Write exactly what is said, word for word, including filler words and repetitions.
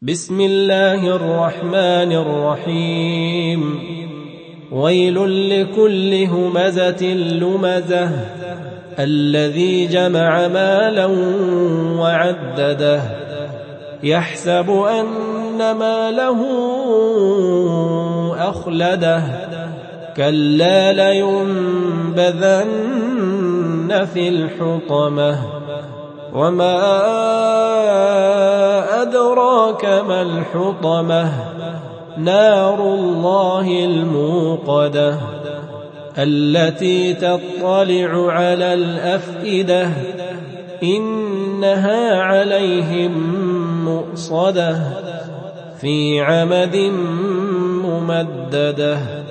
بسم الله الرحمن الرحيم ويل لكل همزة لمزة الذي جمع مالا وعدده يحسب أن ماله أخلده كلا لينبذن في الحطمة وما أدراك ما الحطمة نار الله الموقدة التي تطلع على الأفئدة إنها عليهم مؤصدة في عمد ممددة.